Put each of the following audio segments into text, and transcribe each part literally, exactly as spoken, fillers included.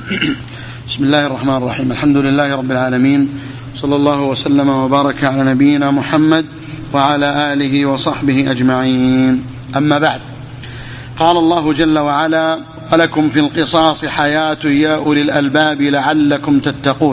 بسم الله الرحمن الرحيم. الحمد لله رب العالمين، صلى الله وسلم وبارك على نبينا محمد وعلى آله وصحبه أجمعين. أما بعد، قال الله جل وعلا: ولكم في القصاص حياة يا أولي الألباب لعلكم تتقون.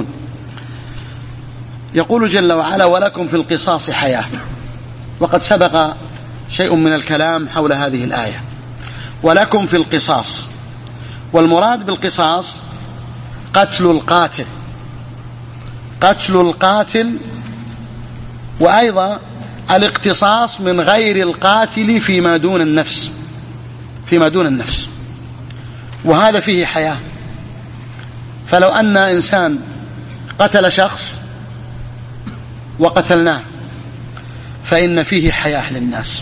يقول جل وعلا: ولكم في القصاص حياة. وقد سبق شيء من الكلام حول هذه الآية. ولكم في القصاص، والمراد بالقصاص قتل القاتل، قتل القاتل، وأيضا الاقتصاص من غير القاتل فيما دون النفس، فيما دون النفس، وهذا فيه حياة. فلو أن إنسان قتل شخص وقتلناه فإن فيه حياة للناس،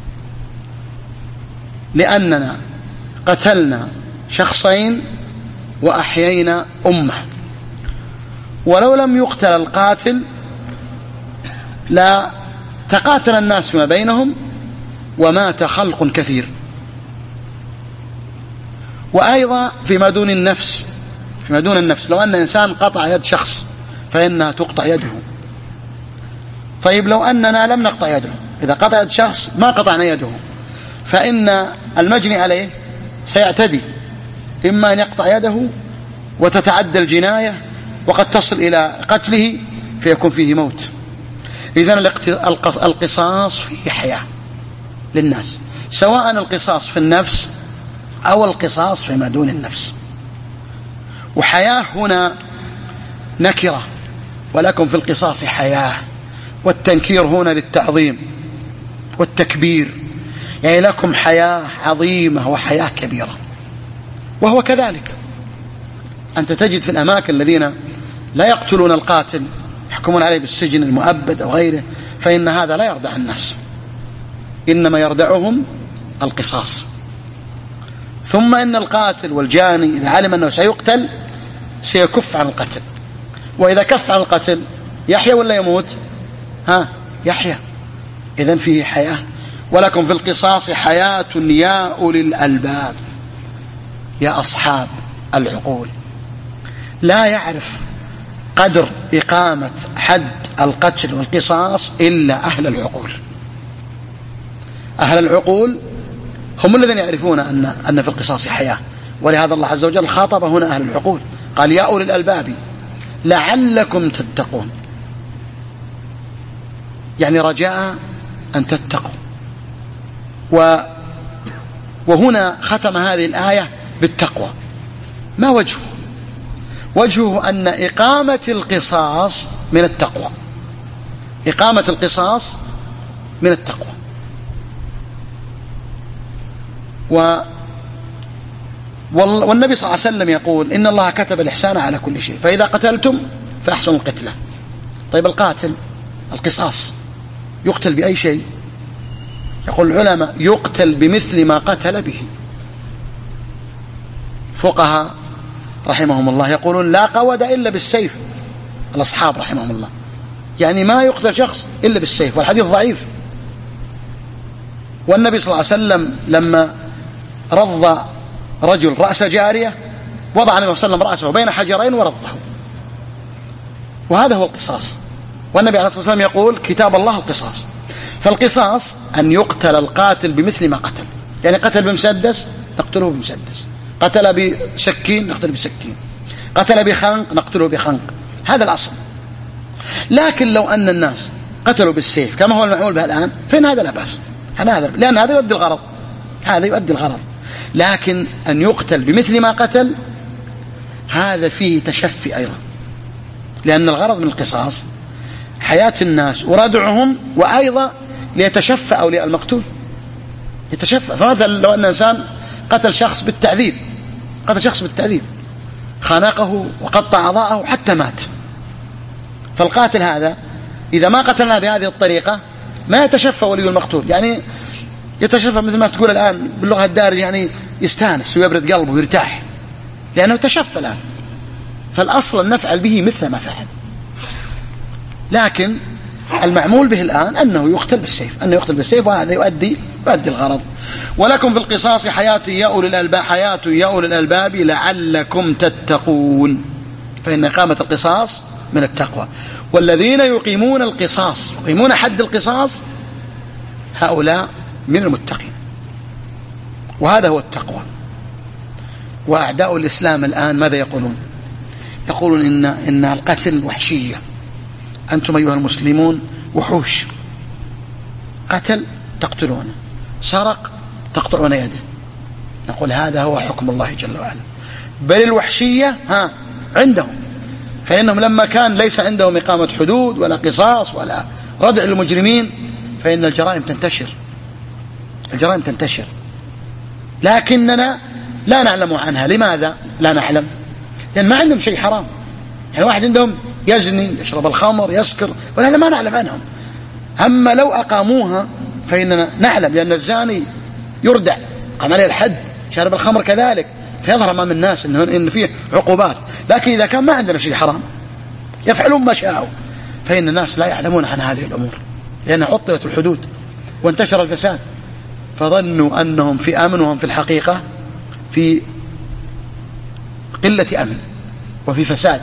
لأننا قتلنا شخصين وأحيينا أمة. ولو لم يقتل القاتل لا تقاتل الناس فيما بينهم ومات خلق كثير. وأيضا فيما دون النفس، فيما دون النفس لو أن إنسان قطع يد شخص فإنها تقطع يده. طيب لو أننا لم نقطع يده، إذا قطع يد شخص ما قطعنا يده، فإن المجني عليه سيعتدي، إما أن يقطع يده وتتعدى الجناية وقد تصل إلى قتله فيكون فيه موت. إذن القصاص فيه حياة للناس، سواء القصاص في النفس أو القصاص فيما دون النفس. وحياة هنا نكرة، ولكم في القصاص حياة، والتنكير هنا للتعظيم والتكبير، يعني لكم حياة عظيمة وحياة كبيرة. وهو كذلك، أنت تجد في الأماكن الذين لا يقتلون القاتل يحكمون عليه بالسجن المؤبد أو غيره، فإن هذا لا يردع الناس، إنما يردعهم القصاص. ثم إن القاتل والجاني إذا علم أنه سيقتل سيكف عن القتل، وإذا كف عن القتل يحيى ولا يموت؟ ها يحيى. إذن فيه حياة. ولكم في القصاص حياة يا أولي الألباب، يا أصحاب العقول. لا يعرف قدر إقامة حد القتل والقصاص إلا أهل العقول. أهل العقول هم الذين يعرفون أن أن في القصاص حياة، ولهذا الله عز وجل خاطب هنا أهل العقول، قال: يا أولي الألباب لعلكم تتقون، يعني رجاء أن تتقوا. وهنا ختم هذه الآية بالتقوى. ما وجهه؟ وجهه أن إقامة القصاص من التقوى، إقامة القصاص من التقوى. و والنبي صلى الله عليه وسلم يقول: إن الله كتب الإحسان على كل شيء، فإذا قتلتم فأحسنوا القتلة. طيب القاتل القصاص يقتل بأي شيء؟ يقول العلماء: يقتل بمثل ما قتل به. فقهاء رحمهم الله يقولون: لا قود إلا بالسيف. الأصحاب رحمهم الله يعني ما يقتل شخص إلا بالسيف، والحديث ضعيف. والنبي صلى الله عليه وسلم لما رض رجل رأس جارية وضع النبي صلى الله عليه وسلم رأسه بين حجرين ورضه، وهذا هو القصاص. والنبي عليه الصلاة والسلام يقول: كتاب الله القصاص. فالقصاص أن يقتل القاتل بمثل ما قتل، يعني قتل بمسدس نقتله بمسدس، قتل بسكين نقتله بسكين، قتل بخنق نقتله بخنق، هذا الأصل. لكن لو أن الناس قتلوا بالسيف كما هو المعمول به الآن فإن هذا لا بأس، لأن هذا يؤدي الغرض، هذا يؤدي الغرض. لكن أن يقتل بمثل ما قتل هذا فيه تشفي أيضا، لأن الغرض من القصاص حياة الناس وردعهم، وأيضا ليتشفى أولياء المقتول، يتشفى. فمثلا لو أن إنسان قتل شخص بالتعذيب، قتل شخص بالتعذيب، خانقه وقطع أعضاءه حتى مات، فالقاتل هذا إذا ما قتلنا بهذه الطريقة ما يتشفى ولي المقتول، يعني يتشفى مثل ما تقول الآن باللغة الدارجة، يعني يستانس ويبرد قلبه ويرتاح لأنه تشفى الآن. فالأصل أن نفعل به مثل ما فعل، لكن المعمول به الآن أنه يقتل بالسيف، أنه يقتل بالسيف، وهذا يؤدي يؤدي الغرض. ولكم في القصاص حياة يا أولي الألباب حياة يا أولي الألباب لعلكم تتقون، فإن إقامة القصاص من التقوى. والذين يقيمون القصاص يقيمون حد القصاص هؤلاء من المتقين، وهذا هو التقوى. وأعداء الإسلام الآن ماذا يقولون؟ يقولون إن, إن القتل وحشية، أنتم أيها المسلمون وحوش، قتل تقتلونه، سرق تقطعون يده. نقول هذا هو حكم الله جل وعلا، بل الوحشية ها عندهم، فإنهم لما كان ليس عندهم إقامة حدود ولا قصاص ولا ردع للمجرمين فإن الجرائم تنتشر، الجرائم تنتشر، لكننا لا نعلم عنها. لماذا لا نعلم؟ لأن ما عندهم شيء حرام. يعني واحد عندهم يزني، يشرب الخمر، يسكر، وهذا ما نعلم عنهم. أما لو أقاموها فإننا نعلم، لأن الزاني يردع، قام عليه الحد، شارب الخمر كذلك، فيظهر أمام الناس إن إن فيه عقوبات. لكن إذا كان ما عندنا شيء حرام يفعلون ما شاءوا، فإن الناس لا يعلمون عن هذه الأمور، لأن عطلت الحدود وانتشر الفساد، فظنوا أنهم في أمن وهم في الحقيقة في قلة أمن وفي فساد.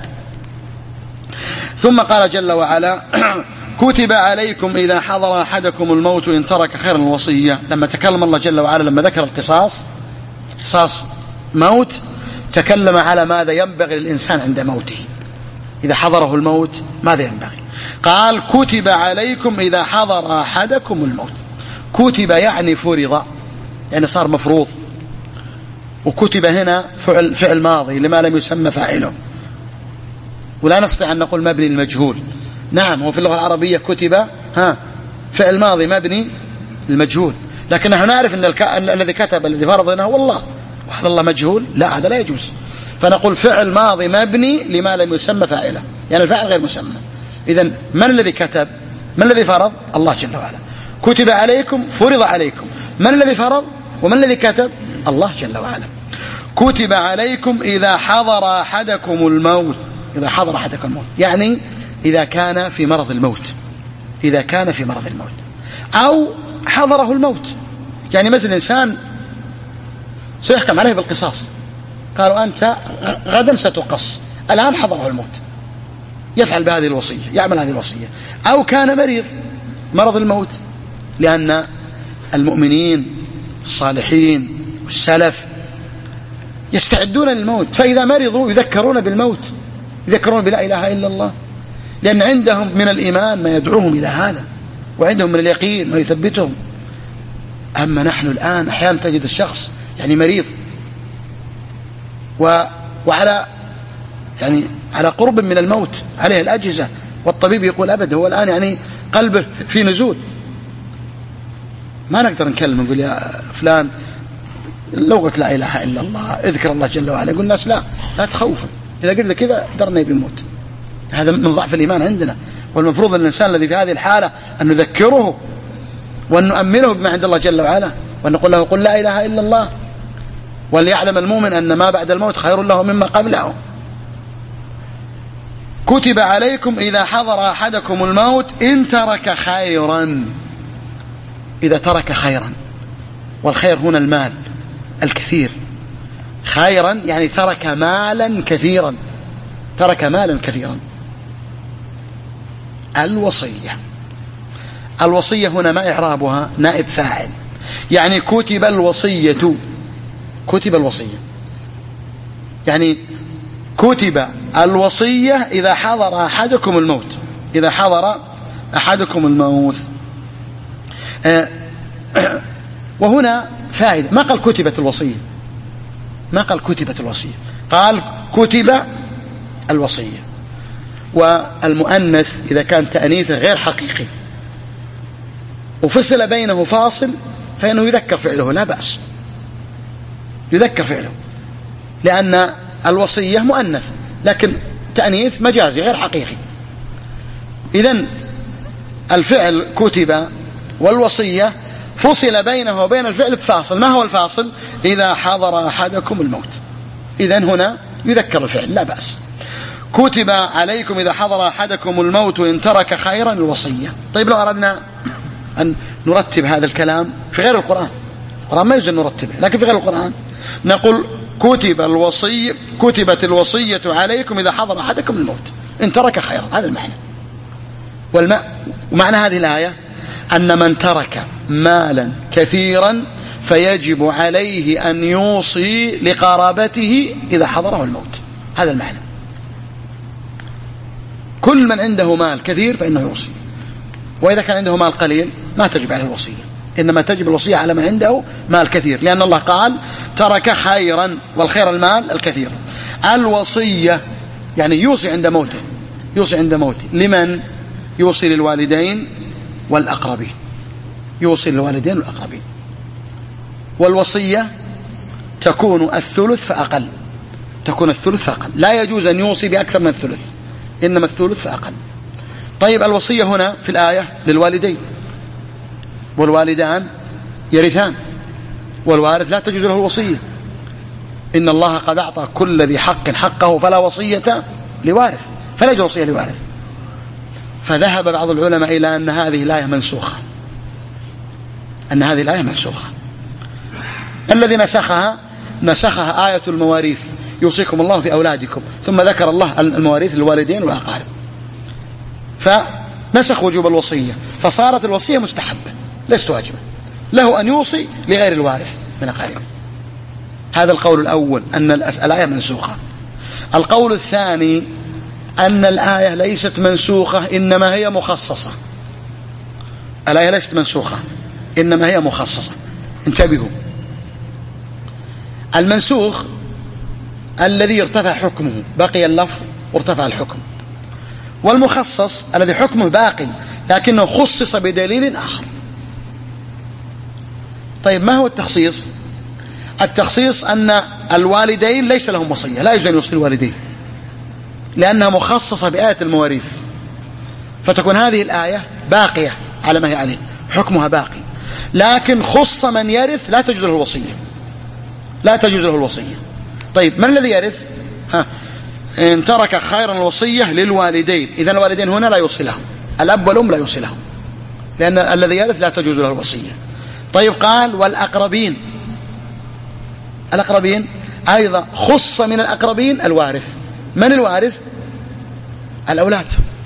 ثم قال جل وعلا كتب عليكم إذا حضر أحدكم الموت إن ترك خيرا الوصية. لما تكلم الله جل وعلا لما ذكر القصاص، قصاص موت، تكلم على ماذا ينبغي للإنسان عند موته، إذا حضره الموت ماذا ينبغي. قال كتب عليكم إذا حضر أحدكم الموت. كتب يعني فرض، يعني صار مفروض. وكتب هنا فعل, فعل ماضي لما لم يسمى فاعله، ولا نستطيع أن نقول مبني المجهول. نعم، وفي اللغة العربية كتب ها فعل ماضي مبني المجهول، لكن نحن نعرف أن الك... الذي كتب الذي فرضنا هو الله، وهل الله مجهول؟ لا، هذا لا يجوز. فنقول فعل ماضي مبني لما لم يسمى فاعله، يعني الفاعل غير مسمى. إذن من الذي كتب؟ من الذي فرض؟ الله جل وعلا. كتب عليكم، فرض عليكم. من الذي فرض ومن الذي كتب؟ الله جل وعلا. كتب عليكم إذا حضر أحدكم الموت. إذا حضر أحدكم الموت يعني إذا كان في مرض الموت، إذا كان في مرض الموت أو حضره الموت. يعني مثل إنسان سيحكم عليه بالقصاص، قالوا أنت غدا ستقص، الآن حضره الموت، يفعل بهذه الوصية، يعمل هذه الوصية. أو كان مريض مرض الموت، لأن المؤمنين الصالحين والسلف يستعدون للموت، فإذا مرضوا يذكرون بالموت، يذكرون بلا إله إلا الله، لأن عندهم من الإيمان ما يدعوهم إلى هذا، وعندهم من اليقين ما يثبتهم. أما نحن الآن أحيانا تجد الشخص يعني مريض و... وعلى يعني على قرب من الموت، عليه الأجهزة، والطبيب يقول أبدا هو الآن يعني قلبه في نزول، ما نقدر نكلم نقول يا فلان لو قلت لا إله إلا الله اذكر الله جل وعلا، يقول الناس لا لا تخوفا، إذا قلت كذا درنا بيموت. هذا من ضعف الإيمان عندنا، والمفروض أن الإنسان الذي في هذه الحالة أن نذكره وأن نؤمنه بما عند الله جل وعلا، وأن نقول له قل لا إله إلا الله، وليعلم المؤمن أن ما بعد الموت خير له مما قبله. كتب عليكم إذا حضر أحدكم الموت إن ترك خيرا، إذا ترك خيرا، والخير هنا المال الكثير، خيرا يعني ترك مالا كثيرا، ترك مالا كثيرا. الوصية، الوصية هنا ما إعرابها؟ نائب فاعل، يعني كتب الوصية، كتب الوصية يعني كتب الوصية إذا حضر أحدكم الموت، إذا حضر أحدكم الموت. آه وهنا فائدة، ما قال كتبت الوصية، ما قال كتبت الوصية، قال كتب الوصية. والمؤنث إذا كان تأنيث غير حقيقي وفصل بينه فاصل فإنه يذكر فعله، لا بأس، يذكر فعله، لأن الوصية مؤنث لكن تأنيث مجازي غير حقيقي. إذن الفعل كتب والوصية فصل بينه وبين الفعل بفاصل، ما هو الفاصل؟ إذا حضر أحدكم الموت. إذن هنا يذكر الفعل، لا بأس. كتب عليكم إذا حضر أحدكم الموت إن ترك خيرا الوصية. طيب لو أردنا أن نرتب هذا الكلام في غير القرآن، القرآن ما يجوز نرتبه، لكن في غير القرآن نقول كتب الوصية كتبت الوصية عليكم إذا حضر أحدكم الموت إن ترك خيرا. هذا المعنى. والماء ومعنى هذه الآية أن من ترك مالا كثيرا فيجب عليه أن يوصي لقرابته إذا حضره الموت. هذا المعنى. كل من عنده مال كثير فإنه يوصي، وإذا كان عنده مال قليل ما تجب عليه الوصية، إنما تجب الوصية على من عنده مال كثير، لأن الله قال ترك خيرا، والخير المال الكثير. الوصية يعني يوصي عند موته، يوصي عند موته لمن؟ يوصي للوالدين والأقربين، يوصي للوالدين والأقربين. والوصية تكون الثلث فأقل، تكون الثلث فأقل، لا يجوز أن يوصي بأكثر من الثلث، إنما الثلث فأقل. طيب الوصية هنا في الآية للوالدين، والوالدان يرثان، والوارث لا تجوز له الوصية. إن الله قد أعطى كل ذي حق حقه فلا وصية لوارث، فلا يجوز وصية لوارث. فذهب بعض العلماء إلى أن هذه الآية منسوخة، أن هذه الآية منسوخة. الذي نسخها نسخها آية المواريث، يوصيكم الله في أولادكم، ثم ذكر الله المواريث للوالدين والأقارب، فنسخ وجوب الوصية، فصارت الوصية مستحبة ليست واجبة، له أن يوصي لغير الوارث من أقاربه. هذا القول الأول، أن الآية منسوخة. القول الثاني أن الآية ليست منسوخة، إنما هي مخصصة. الآية ليست منسوخة إنما هي مخصصة. انتبهوا، المنسوخ الذي ارتفع حكمه، بقي اللفظ وارتفع الحكم، والمخصص الذي حكمه باقي لكنه خصص بدليل آخر. طيب ما هو التخصيص؟ التخصيص أن الوالدين ليس لهم وصية، لا يجوز أن يوصي الوالدين لأنها مخصصة بآية المواريث، فتكون هذه الآية باقية على ما هي عليه، حكمها باقي، لكن خص من يرث لا تجوز له الوصية، لا تجوز له الوصية. طيب من الذي يرث؟ ها، إن ترك خيرا الوصية للوالدين، إذن الوالدين هنا لا يوصي لهم، الأب والأم لا يوصي لهم، لأن الذي يرث لا تجوز له الوصية. طيب قال والأقربين، الأقربين أيضا خص من الأقربين الوارث. من الوارث؟ الأولاد،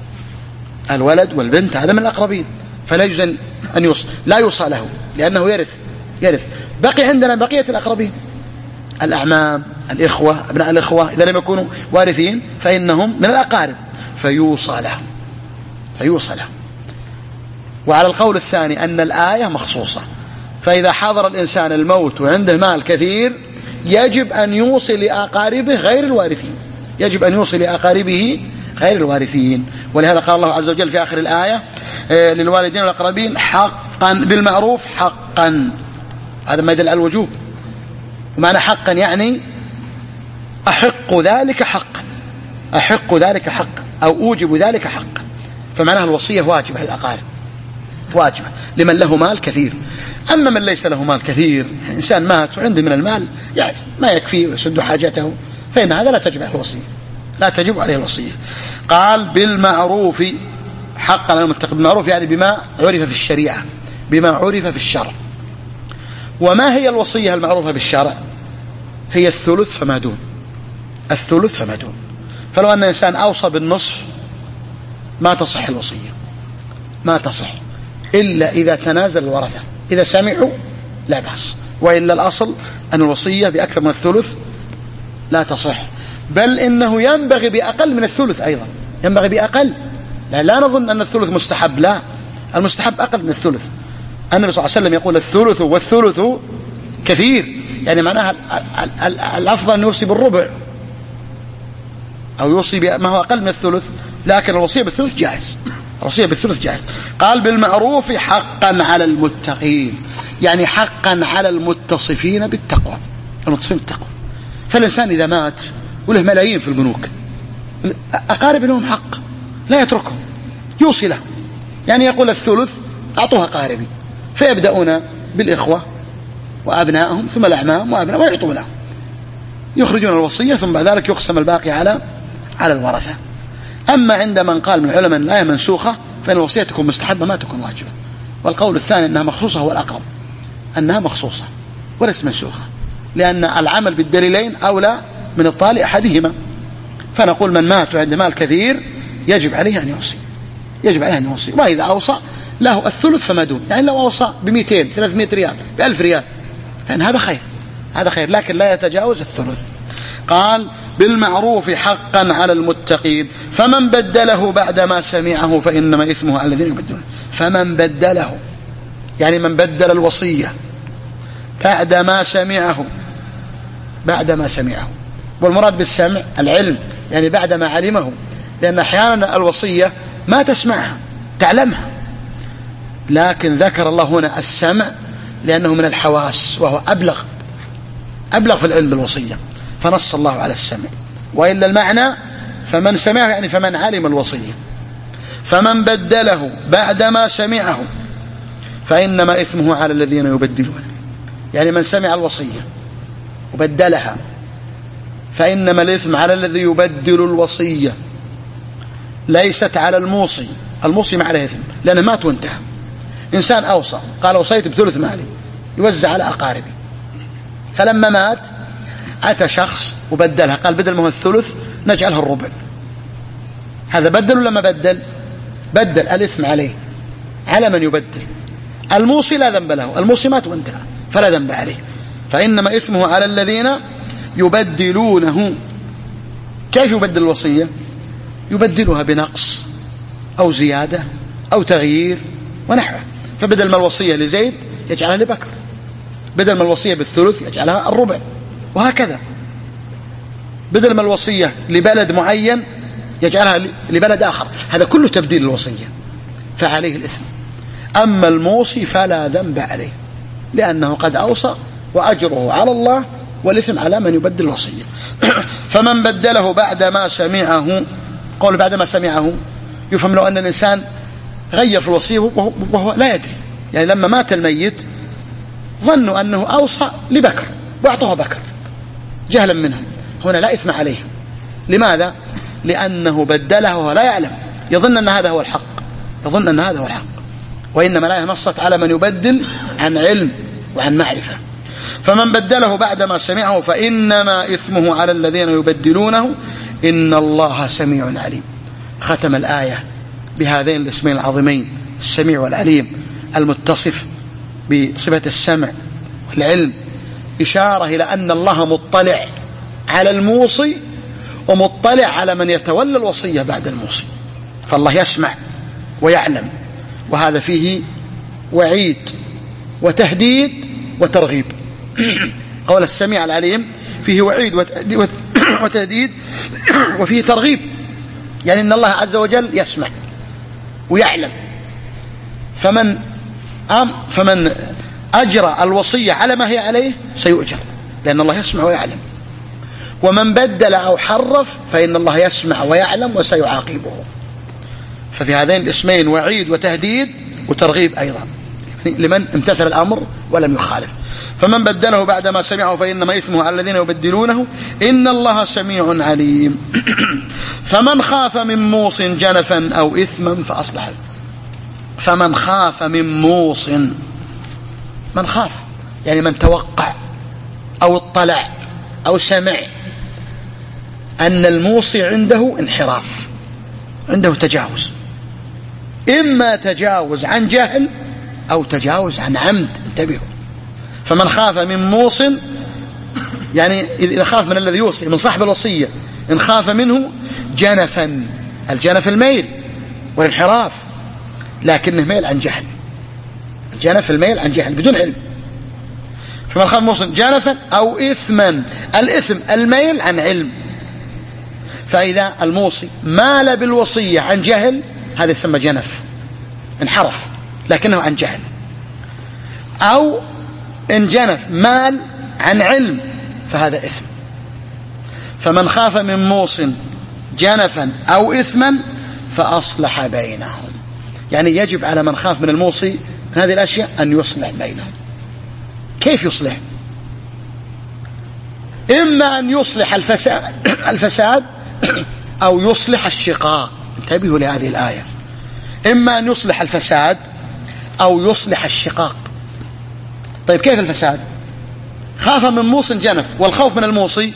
الولد والبنت، هذا من الأقربين، فلا يجوز أن يوصى، لا يوصى له لأنه يرث يرث بقي عندنا بقية الأقربين، الأعمام، الإخوة، أبناء الإخوة، إذا لم يكونوا وارثين فإنهم من الأقارب فيوصى لهم فيوصى لهم. وعلى القول الثاني أن الآية مخصوصة، فإذا حضر الإنسان الموت وعنده مال كثير يجب أن يوصي لأقاربه غير الوارثين، يجب أن يوصي لأقاربه غير الوارثين. ولهذا قال الله عز وجل في آخر الآية للوالدين والأقربين حقا بالمعروف حقا، هذا ما يدل على الوجوب. ومعنى حقا يعني أحق ذلك حقا، أحق ذلك حقا أو أوجب ذلك حقا، فمعناها الوصية واجبة للأقارب، واجبة لمن له مال كثير. أما من ليس له مال كثير، إنسان مات وعنده من المال يعني ما يكفي ويسد حاجته، فإن هذا لا تجب عليه الوصية، لا تجب عليه الوصية. قال بالمعروف حقا على المتقين، بالمعروف يعني بما عرف في الشريعة، بما عرف في الشرع. وما هي الوصية المعروفة بالشرع؟ هي الثلث فما دون، الثلث فما دون. فلو أن إنسان أوصى بالنصف ما تصح الوصية، ما تصح إلا إذا تنازل الورثة، إذا سمعوا لا بأس، وإلا الأصل أن الوصية بأكثر من الثلث لا تصح، بل إنه ينبغي بأقل من الثلث أيضا، ينبغي بأقل، لا, لا نظن أن الثلث مستحب، لا، المستحب أقل من الثلث. النبي صلى الله عليه وسلم يقول الثلث والثلث كثير، يعني معناها الأفضل أن يوصي بالربع أو يوصي بما هو أقل من الثلث، لكن الوصية بالثلث جائز، الوصية بالثلث جائز. قال بالمعروف حقا على المتقين، يعني حقا على المتصفين بالتقوى، المتصفين بالتقوى. فالإنسان إذا مات وله ملايين في البنوك، أقارب لهم حق لا يتركهم، يوصي لهم، يعني يقول الثلث أعطوها قاربي، فيبدأون بالإخوة وأبنائهم ثم الأعمام وأبناء ويعطون لهم، يخرجون الوصية ثم بعد ذلك يقسم الباقي على على الورثة. أما عند من قال من العلماء أن الآية منسوخة فإن الوصية تكون مستحبة ما تكون واجبة. والقول الثاني أنها مخصوصة هو الأقرب، أنها مخصوصة وليست منسوخة، لأن العمل بالدليلين أولى من إبطال أحدهما. فنقول من مات وعنده مال كثير يجب عليه أن يوصي، يجب عليه أن يوصي، وإذا أوصى له الثلث فما دون، يعني لو أوصى بمئتين ثلاثمائة ريال بألف ريال فإن هذا خير، هذا خير، لكن لا يتجاوز الثلث. قال بالمعروف حقا على المتقين، فمن بدله بعدما سمعه فإنما إثمه على الذين يبدلونه. فمن بدله يعني من بدل الوصية بعدما سمعه، بعدما سمعه، والمراد بالسمع العلم، يعني بعدما علمه، لأن أحيانا الوصية ما تسمعها تعلمها، لكن ذكر الله هنا السمع لأنه من الحواس وهو أبلغ أبلغ في العلم بالوصية، فنص الله على السمع. وإلا المعنى فمن سمعه يعني فمن علم الوصية. فمن بدله بعدما سمعه فإنما إثمه على الذين يبدلونه، يعني من سمع الوصية وبدلها فإنما الإثم على الذي يبدل الوصية، ليست على الموصي. الموصي ما عليه إثم لأنه مات وانتهى. إنسان أوصى قال وصيت بثلث مالي يوزع على أقاربي، فلما مات أتى شخص وبدلها، قال بدل ما هو الثلث نجعلها الربع، هذا بدل ولا ما بدل؟ بدل، الإثم عليه على من يبدل. الموصي لا ذنب له، الموصي مات وانتهى فلا ذنب عليه، فإنما إثمه على الذين يبدلونه. كيف يبدل الوصية؟ يبدلها بنقص أو زيادة أو تغيير ونحوه، فبدل ما الوصية لزيد يجعلها لبكر، بدل ما الوصية بالثلث يجعلها الربع، وهكذا. بدل ما الوصية لبلد معين يجعلها لبلد آخر، هذا كله تبديل الوصية فعليه الإثم. أما الموصي فلا ذنب عليه لأنه قد أوصى وأجره على الله والإثم على من يبدل الوصية. فمن بدله بعدما سمعه، قول بعدما سمعه يفهم لو أن الإنسان غير في الوصية وهو لا يدري، يعني لما مات الميت ظنوا أنه أوصى لبكر وأعطوه بكر جهلا منهم، هنا لا إثم عليه. لماذا؟ لأنه بدله وهو لا يعلم، يظن أن هذا هو الحق، يظن أن هذا هو الحق، وإنما لا نصت على من يبدل عن علم وعن معرفة. فمن بدله بعدما سمعه فإنما إثمه على الذين يبدلونه إن الله سميع عليم. ختم الآية بهذين الاسمين العظيمين السميع والعليم المتصف بصفة السمع والعلم، إشارة إلى أن الله مطلع على الموصي ومطلع على من يتولى الوصية بعد الموصي، فالله يسمع ويعلم، وهذا فيه وعيد وتهديد وترغيب. قول السميع العليم فيه وعيد وتهديد وفيه ترغيب، يعني أن الله عز وجل يسمع ويعلم، فمن أم فمن أجرى الوصية على ما هي عليه سيؤجر لأن الله يسمع ويعلم، ومن بدل أو حرف فإن الله يسمع ويعلم وسيعاقبه. ففي هذين الاسمين وعيد وتهديد وترغيب أيضا لمن امتثل الأمر ولم يخالف. فمن بدله بعدما سمعه فإنما إثمه على الذين يبدلونه إن الله سميع عليم. فمن خاف من موص جنفا أو إثما فأصلح. فمن خاف من موص، من خاف يعني من توقع أو اطلع أو سمع أن الموصي عنده انحراف، عنده تجاوز، إما تجاوز عن جهل أو تجاوز عن عمد، انتبهوا. فمن خاف من موص يعني إذا خاف من الذي يوصي من صاحب الوصية، إن خاف منه جنفا، الجنف الميل والانحراف، لكنه ميل عن جهل، الجنف الميل عن جهل بدون علم. فمن خاف موص جنفا أو إثما، الإثم الميل عن علم، فإذا الموصي مال بالوصية عن جهل هذا يسمى جنف، انحرف لكنه عن جهل. أو إن جنف مال عن علم فهذا إثم. فمن خاف من موص جنفا أو إثما فأصلح بينهم، يعني يجب على من خاف من الموصي من هذه الأشياء أن يصلح بينهم. كيف يصلح؟ إما أن يصلح الفساد, الفساد أو يصلح الشقاق. انتبهوا لهذه الآية، إما أن يصلح الفساد أو يصلح الشقاق. طيب كيف الفساد؟ خاف من موصي جنف، والخوف من الموصي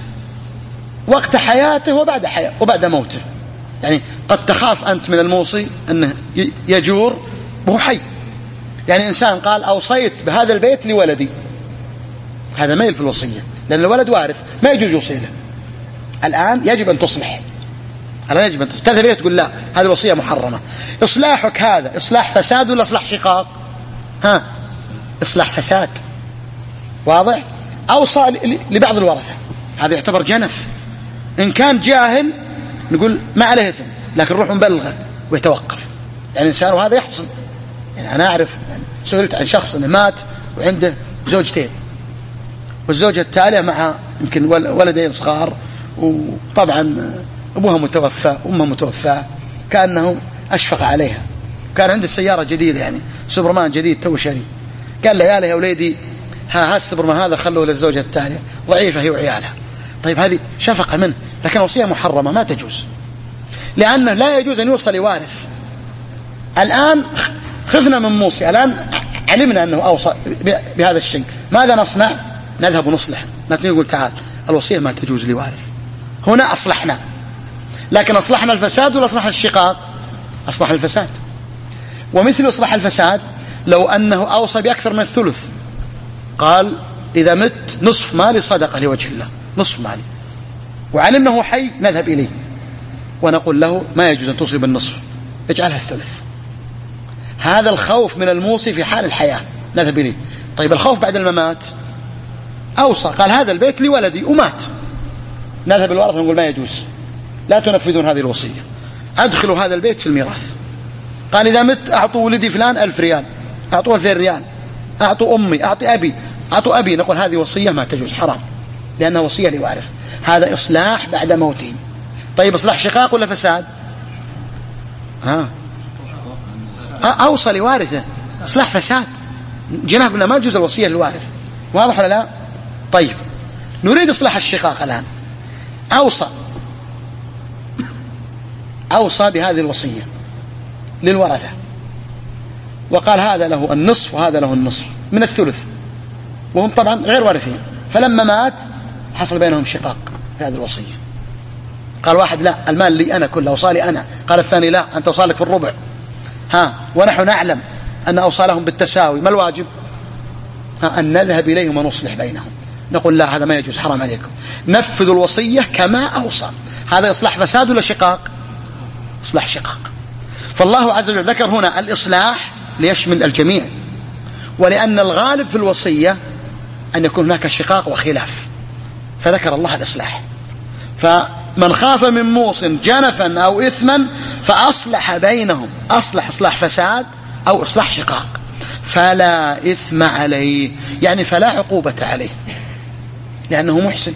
وقت حياته وبعد حياته وبعد موته. يعني قد تخاف أنت من الموصي أنه يجور وهو حي. يعني إنسان قال أوصيت بهذا البيت لولدي، هذا ميل في الوصية، لأن الولد وارث ما يجوز يوصيله. الآن يجب أن تصلح، الآن يجب أن تصلح. تذهب إليه تقول لا، هذه الوصية محرمة. إصلاحك هذا إصلاح فساد ولا إصلاح شقاق؟ ها، إصلاح فساد. واضح؟ أوصى لبعض الورثة، هذا يعتبر جنف. إن كان جاهل نقول ما عليه إثم، لكن روح مبلغه ويتوقف. يعني إنسان، وهذا يحصل. يعني أنا أعرف، يعني سئلت عن شخص أنه مات وعنده زوجتين، والزوجة التالية مع يمكن ولدين صغار، وطبعا أبوها متوفى وأمها متوفى، كأنه أشفق عليها. كان عنده السيارة جديدة، يعني سوبرمان جديد تو شاري. قال له يا له يا وليدي، ها هذا السوبرمان هذا خلوه للزوجة التالية، ضعيفة هي وعيالها. طيب هذه شفقة منه، لكن وصية محرمة ما تجوز، لأنه لا يجوز أن يوصل لوارث. الآن خفنا من موصي، الآن علمنا أنه أوصى بهذا الشيء، ماذا نصنع؟ نذهب ونصلح. نتني نقول تعال الوصية ما تجوز لوارث. هنا أصلحنا، لكن أصلحنا الفساد ولا أصلحنا الشقاق؟ أصلحنا الفساد. ومثل إصلاح الفساد لو أنه أوصى بأكثر من الثلث، قال إذا مت نصف مالي صدقة لوجه الله، نصف مالي، وعلمنه حي نذهب إليه ونقول له ما يجوز أن توصي بالنصف، اجعلها الثلث. هذا الخوف من الموصي في حال الحياة، نذهب إليه. طيب الخوف بعد الممات، أوصى قال هذا البيت لولدي ومات، نذهب الورثة ونقول ما يجوز، لا تنفذون هذه الوصية، أدخلوا هذا البيت في الميراث. قال إذا مت أعطوا ولدي فلان ألف ريال، أعطوا ألفين ريال، أعطوا أمي، أعطي أبي، أعطوا أبي. نقول هذه وصية ما تجوز، حرام، لأنها وصية لوارث. هذا إصلاح بعد موته. طيب إصلاح شقاق ولا فساد؟ ها، أوصى لوارثه، إصلاح فساد، جناح قلنا ما تجوز الوصية للوارث. واضح ولا لا؟ طيب نريد إصلاح الشقاق الآن. أوصى أوصى بهذه الوصية للورثة، وقال هذا له النصف وهذا له النصف من الثلث، وهم طبعا غير وارثين. فلما مات حصل بينهم شقاق في هذه الوصية. قال واحد لا، المال لي أنا كله، أوصالي أنا. قال الثاني لا، أنت أوصالك في الربع. ها، ونحن نعلم أن أوصالهم بالتساوي، ما الواجب؟ ها، أن نذهب إليهم ونصلح بينهم. نقول لا، هذا ما يجوز، حرام عليكم، نفذوا الوصية كما أوصى. هذا إصلاح فساد ولا شقاق؟ إصلاح شقاق. فالله عز وجل ذكر هنا الإصلاح ليشمل الجميع، ولأن الغالب في الوصية أن يكون هناك شقاق وخلاف، فذكر الله الإصلاح. فمن خاف من موص جنفا أو إثما فأصلح بينهم، أصلح إصلاح فساد أو إصلاح شقاق، فلا إثم عليه، يعني فلا عقوبة عليه، لأنه محسن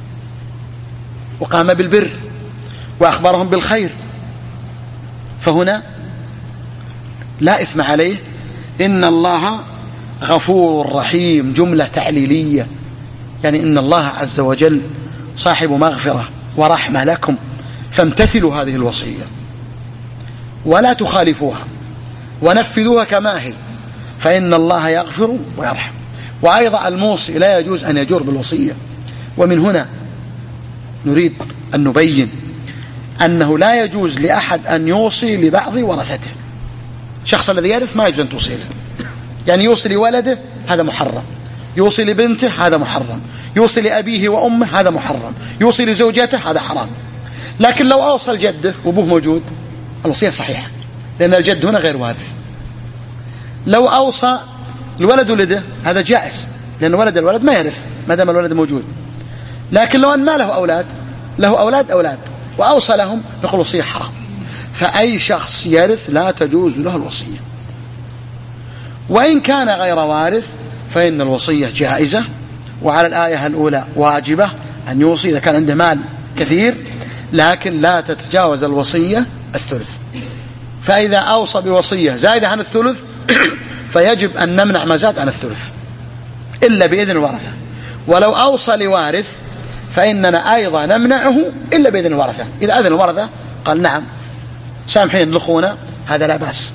وقام بالبر وأخبرهم بالخير، فهنا لا إثم عليه. إن الله غفور رحيم، جملة تعليلية، يعني إن الله عز وجل صاحب مغفرة ورحمة لكم، فامتثلوا هذه الوصية ولا تخالفوها ونفذوها كما هي، فإن الله يغفر ويرحم. وأيضا الموصي لا يجوز أن يجور بالوصية. ومن هنا نريد أن نبين أنه لا يجوز لأحد أن يوصي لبعض ورثته. شخص الذي يرث ما يجوز أن توصي له، يعني يوصي لولده هذا محرم، يوصي لبنته هذا محرم، يوصي لأبيه وأمه هذا محرم، يوصي لزوجته هذا حرام. لكن لو أوصى لجده وأبوه موجود الوصية صحيحة، لأن الجد هنا غير وارث. لو أوصى الولد ولده هذا جائز، لأن ولد الولد ما يرث ما دام الولد موجود. لكن لو أن ما له أولاد، له أولاد أولاد وأوصى لهم، نقول وصية حرام. فأي شخص يرث لا تجوز له الوصية، وإن كان غير وارث فإن الوصية جائزة، وعلى الآية الأولى واجبة أن يوصي إذا كان عنده مال كثير، لكن لا تتجاوز الوصية الثلث. فإذا أوصى بوصية زائدة عن الثلث فيجب أن نمنع ما زاد عن الثلث إلا بإذن الورثة. ولو أوصى لوارث فإننا أيضا نمنعه إلا بإذن الورثة. إذا أذن الورثة قال نعم سامحين لأخونا، هذا لا بأس.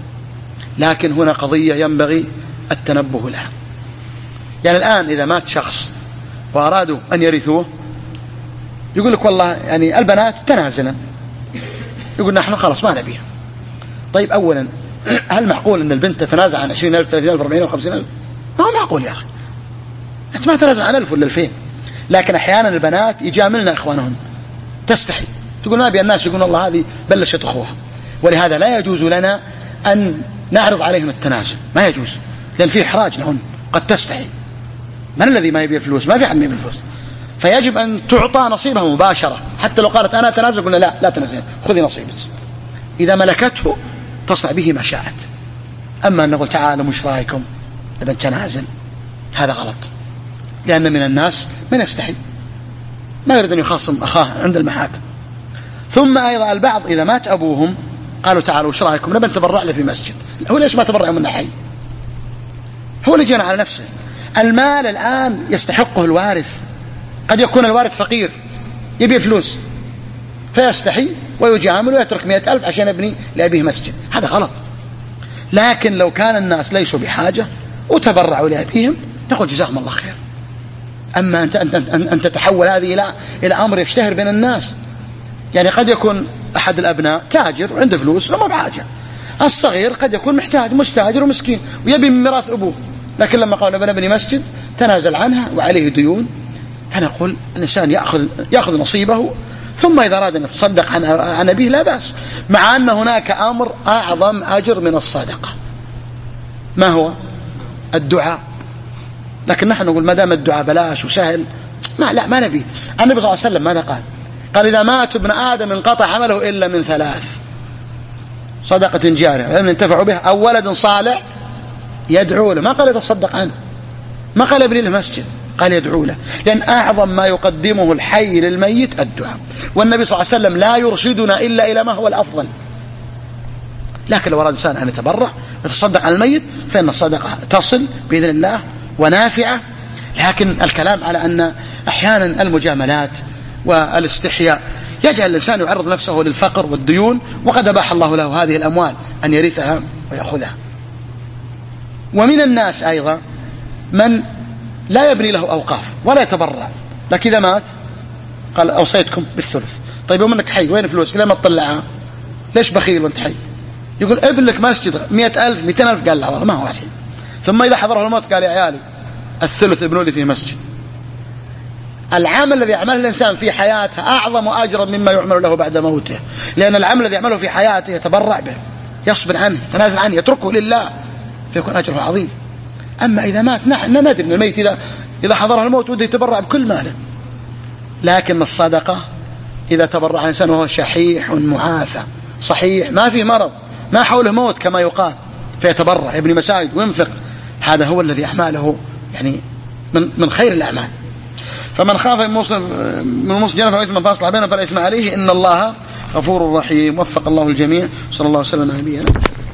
لكن هنا قضية ينبغي التنبه لها. يعني الآن إذا مات شخص وأرادوا أن يرثوه يقول لك والله يعني البنات تنازلا، يقول نحن خلاص ما نبيها. طيب أولا هل معقول أن البنت تتنازع عن عشرين ألف ثلاثين ألف أربعين ألف خمسين ألف؟ ما هو معقول يا أخي، أنت ما تنازع عن ألف ولا ألفين. لكن أحيانا البنات يجاملنا إخوانهم، تستحي تقول ما بي الناس يقول الله هذه بلشت أخوها، ولهذا لا يجوز لنا أن نعرض عليهم التنازل، ما يجوز، لأن فيه إحراج لهن، قد تستحي. من الذي ما يبي الفلوس؟ ما في أحد ما يبي الفلوس، فيجب أن تعطى نصيبها مباشرة. حتى لو قالت أنا أتنازل قلنا لا لا تنازل، خذي نصيبك. إذا ملكته تصنع به ما شاءت. أما أن نقول تعالوا مش رأيكم نبي نتنازل، هذا غلط، لأن من الناس من يستحي ما يريد أن يخاصم أخاه عند المحاكم. ثم أيضا البعض إذا مات أبوهم قالوا تعالوا وش رأيكم نبي نتبرع له في مسجد. هو ليش ما تبرع من حي؟ هو اللي جنى على نفسه. المال الآن يستحقه الوارث، قد يكون الوارث فقير يبي فلوس فيستحي ويجامل ويترك مئة ألف عشان يبني لأبيه مسجد، هذا غلط. لكن لو كان الناس ليسوا بحاجة وتبرعوا لأبيهم نقول جزاهم الله خير. أما أنت, أنت, أنت, أنت تحول هذه إلى, إلى أمر يشتهر بين الناس. يعني قد يكون أحد الأبناء تاجر وعنده فلوس وما بحاجة، الصغير قد يكون محتاج مستاجر ومسكين ويبي من ميراث أبوه، لكن لما قالوا بنبني مسجد تنازل عنها وعليه ديون، فنقول الإنسان يأخذ, يأخذ نصيبه، ثم إذا أراد أن يتصدق عن, عن أبيه لا بأس، مع أن هناك أمر أعظم أجر من الصدقة، ما هو؟ الدعاء. لكن نحن نقول ما دام الدعاء بلاش وسهل ما لا ما نبي. النبي صلى الله عليه وسلم ماذا قال؟ قال إذا مات ابن آدم انقطع عمله إلا من ثلاث: صدقة جارية علم ينتفع بها أو ولد صالح يدعو له. ما قال يتصدق عنه، ما قال ابني له مسجد، قال يدعو له، لأن أعظم ما يقدمه الحي للميت الدعاء. والنبي صلى الله عليه وسلم لا يرشدنا إلا إلى ما هو الأفضل. لكن لو أراد الإنسان أن يتبرع يتصدق عن الميت فإن الصدقة تصل بإذن الله ونافعة. لكن الكلام على أن أحيانا المجاملات والاستحياء يجعل الإنسان يعرض نفسه للفقر والديون، وقد أباح الله له هذه الأموال أن يرثها ويأخذها. ومن الناس أيضا من لا يبني له أوقاف ولا يتبرع، لكن إذا مات قال أوصيتكم بالثلث. طيب يوم أنك حي وين فلوسك؟ لما تطلعها ليش بخيل وانت حي؟ يقول ابن لك مسجد مئة ألف مئتين ألف، قال لا والله ما هو الحين. ثم إذا حضره الموت قال يا عيالي الثلث ابنوا لي فيه مسجد. العمل الذي يعمله الإنسان في حياته أعظم أجرا مما يعمل له بعد موته، لأن العمل الذي يعمله في حياته يتبرع به، يصبر عنه، يتنازل عنه، يتركه لله، فيكون أجره عظيم. أما إذا مات نحن ندري من الميت إذا, إذا حضره الموت وده يتبرع بكل ماله. لكن الصدقة إذا تبرع الإنسان وهو شحيح معافى صحيح ما فيه مرض ما حوله موت كما يقال فيتبرع يبني مساجد وينفق، هذا هو الذي أعماله يعني من, من خير الأعمال. فمن خاف من موسى جنفا وإثما فأصلح بينهم فلا إثم عليه إن الله غفور رحيم. وفق الله الجميع. صلى الله عليه وسلم على نبينا.